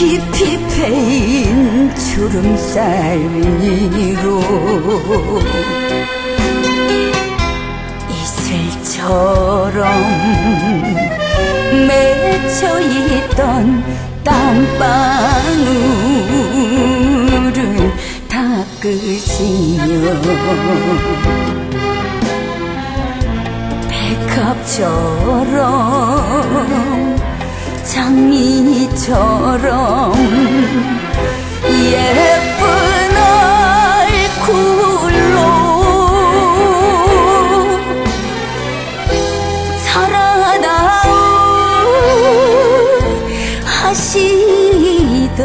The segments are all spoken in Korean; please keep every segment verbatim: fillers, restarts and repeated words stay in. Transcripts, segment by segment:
깊이 패인 주름살 위로 이슬처럼 맺혀있던 땀방울을 닦으시며 백합처럼 장미처럼 예쁜 얼굴로 살아다오 하시던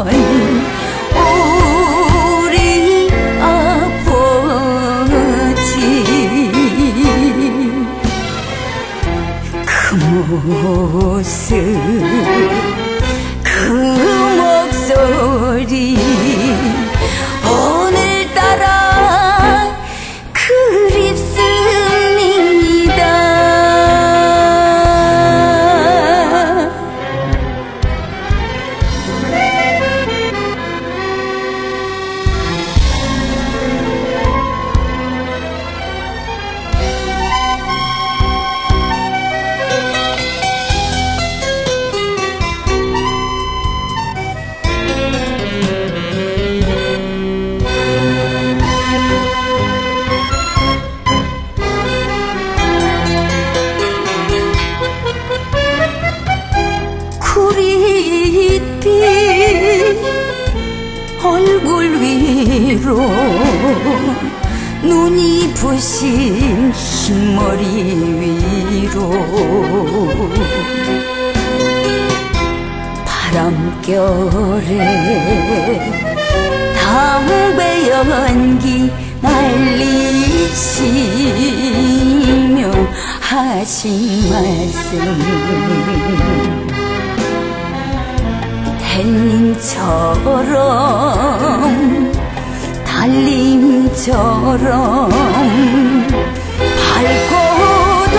우리 아버지 그 모습 그 목소리 오늘따라 그립습니다. 구릿빛 얼굴 위로 눈이 부신 흰머리 위로 바람결에 담배 연기 날리시며 하신 말씀 햇님처럼 달님처럼 밝고도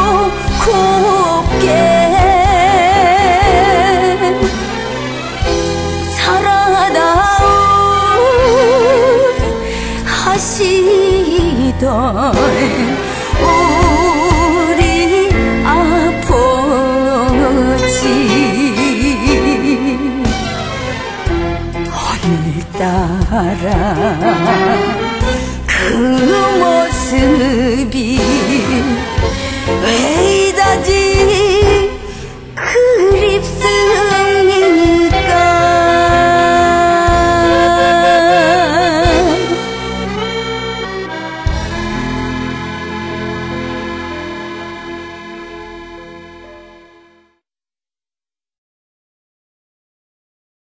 곱게 살아다오 하시던 우리 아버지 오늘따라 그 모습이 왜 이다지